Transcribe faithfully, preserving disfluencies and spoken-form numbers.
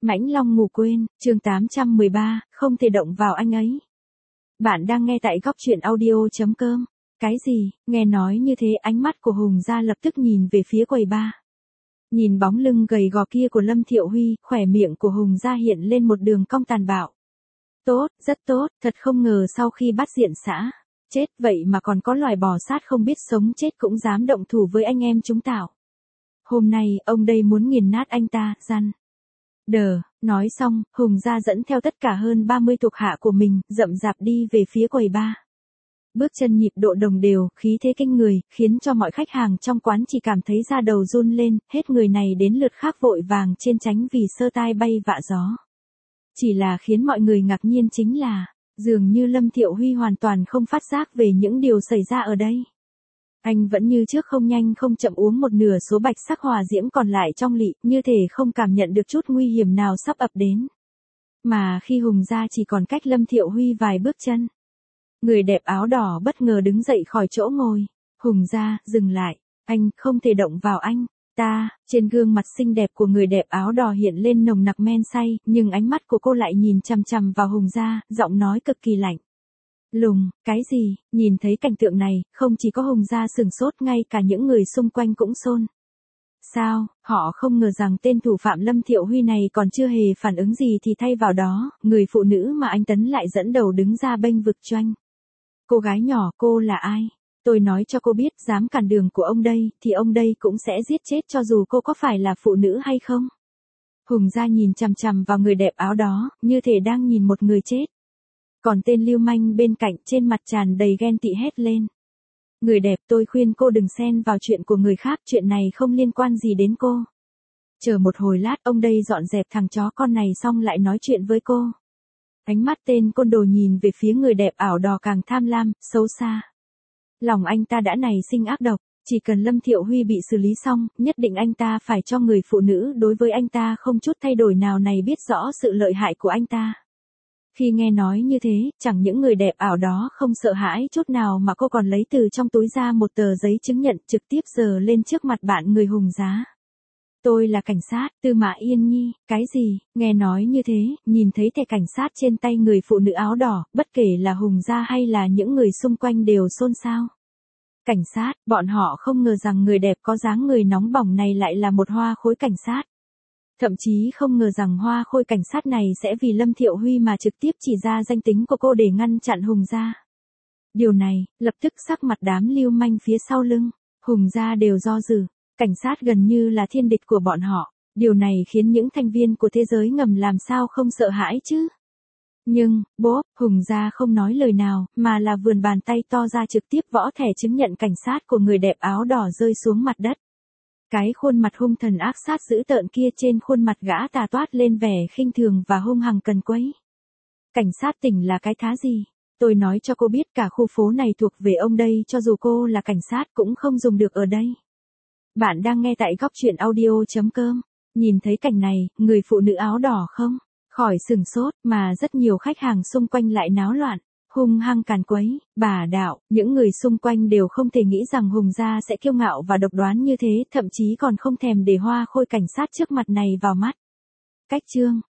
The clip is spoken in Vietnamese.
Mãnh Long ngủ quên, chương tám trăm mười ba, không thể động vào anh ấy. Bạn đang nghe tại góc truyện audio.com. Cái gì, nghe nói như thế ánh mắt của Hùng Gia lập tức nhìn về phía quầy bar. Nhìn bóng lưng gầy gò kia của Lâm Thiệu Huy, khỏe miệng của Hùng Gia hiện lên một đường cong tàn bạo. Tốt, rất tốt, thật không ngờ sau khi bắt diện xã, chết vậy mà còn có loài bò sát không biết sống chết cũng dám động thủ với anh em chúng tao. Hôm nay, ông đây muốn nghiền nát anh ta, răn. Đờ, nói xong, Hùng Gia dẫn theo tất cả hơn ba mươi thuộc hạ của mình, rậm rạp đi về phía quầy bar. Bước chân nhịp độ đồng đều, khí thế kinh người, khiến cho mọi khách hàng trong quán chỉ cảm thấy da đầu run lên, hết người này đến lượt khác vội vàng trên tránh vì sơ tai bay vạ gió. Chỉ là khiến mọi người ngạc nhiên chính là, dường như Lâm Thiệu Huy hoàn toàn không phát giác về những điều xảy ra ở đây. Anh vẫn như trước không nhanh không chậm uống một nửa số bạch sắc hỏa diễm còn lại trong lị, như thể không cảm nhận được chút nguy hiểm nào sắp ập đến. Mà khi Hùng Gia chỉ còn cách Lâm Thiệu Huy vài bước chân, người đẹp áo đỏ bất ngờ đứng dậy khỏi chỗ ngồi. Hùng Gia, dừng lại, anh không thể động vào anh. Ta, trên gương mặt xinh đẹp của người đẹp áo đỏ hiện lên nồng nặc men say, nhưng ánh mắt của cô lại nhìn chằm chằm vào Hùng Gia, giọng nói cực kỳ lạnh. Lùng, cái gì, nhìn thấy cảnh tượng này, không chỉ có Hùng Gia sửng sốt, ngay cả những người xung quanh cũng xôn. Sao, họ không ngờ rằng tên thủ phạm Lâm Thiệu Huy này còn chưa hề phản ứng gì thì thay vào đó, người phụ nữ mà anh Tấn lại dẫn đầu đứng ra bênh vực cho anh. Cô gái nhỏ, cô là ai? Tôi nói cho cô biết, dám cản đường của ông đây, thì ông đây cũng sẽ giết chết cho dù cô có phải là phụ nữ hay không. Hùng Gia nhìn chằm chằm vào người đẹp áo đó, như thể đang nhìn một người chết. Còn tên lưu manh bên cạnh trên mặt tràn đầy ghen tị hét lên. Người đẹp, tôi khuyên cô đừng xen vào chuyện của người khác, chuyện này không liên quan gì đến cô. Chờ một hồi lát, ông đây dọn dẹp thằng chó con này xong lại nói chuyện với cô. Ánh mắt tên côn đồ nhìn về phía người đẹp ảo đỏ càng tham lam, xấu xa. Lòng anh ta đã nảy sinh ác độc, chỉ cần Lâm Thiệu Huy bị xử lý xong, nhất định anh ta phải cho người phụ nữ đối với anh ta không chút thay đổi nào này biết rõ sự lợi hại của anh ta. Khi nghe nói như thế, chẳng những người đẹp ảo đó không sợ hãi chút nào mà cô còn lấy từ trong túi ra một tờ giấy chứng nhận trực tiếp giơ lên trước mặt bạn người Hùng Giá. Tôi là cảnh sát, Tư Mã Yên Nhi, cái gì, nghe nói như thế, nhìn thấy thẻ cảnh sát trên tay người phụ nữ áo đỏ, bất kể là Hùng Gia hay là những người xung quanh đều xôn xao. Cảnh sát, bọn họ không ngờ rằng người đẹp có dáng người nóng bỏng này lại là một hoa khôi cảnh sát. Thậm chí không ngờ rằng hoa khôi cảnh sát này sẽ vì Lâm Thiệu Huy mà trực tiếp chỉ ra danh tính của cô để ngăn chặn Hùng Gia. Điều này, lập tức sắc mặt đám lưu manh phía sau lưng, Hùng Gia đều do dự. Cảnh sát gần như là thiên địch của bọn họ, điều này khiến những thành viên của thế giới ngầm làm sao không sợ hãi chứ. Nhưng, bố, Hùng Gia không nói lời nào, mà là vươn bàn tay to ra trực tiếp võ thẻ chứng nhận cảnh sát của người đẹp áo đỏ rơi xuống mặt đất. Cái khuôn mặt hung thần ác sát dữ tợn kia trên khuôn mặt gã tà toát lên vẻ khinh thường và hung hăng cần quấy. Cảnh sát tỉnh là cái thá gì? Tôi nói cho cô biết cả khu phố này thuộc về ông đây, cho dù cô là cảnh sát cũng không dùng được ở đây. Bạn đang nghe tại góc truyện audio.com. Nhìn thấy cảnh này, người phụ nữ áo đỏ không khỏi sừng sốt, mà rất nhiều khách hàng xung quanh lại náo loạn, hung hăng càn quấy, bà đạo, những người xung quanh đều không thể nghĩ rằng Hùng Gia sẽ kiêu ngạo và độc đoán như thế, thậm chí còn không thèm để hoa khôi cảnh sát trước mặt này vào mắt. Cách chương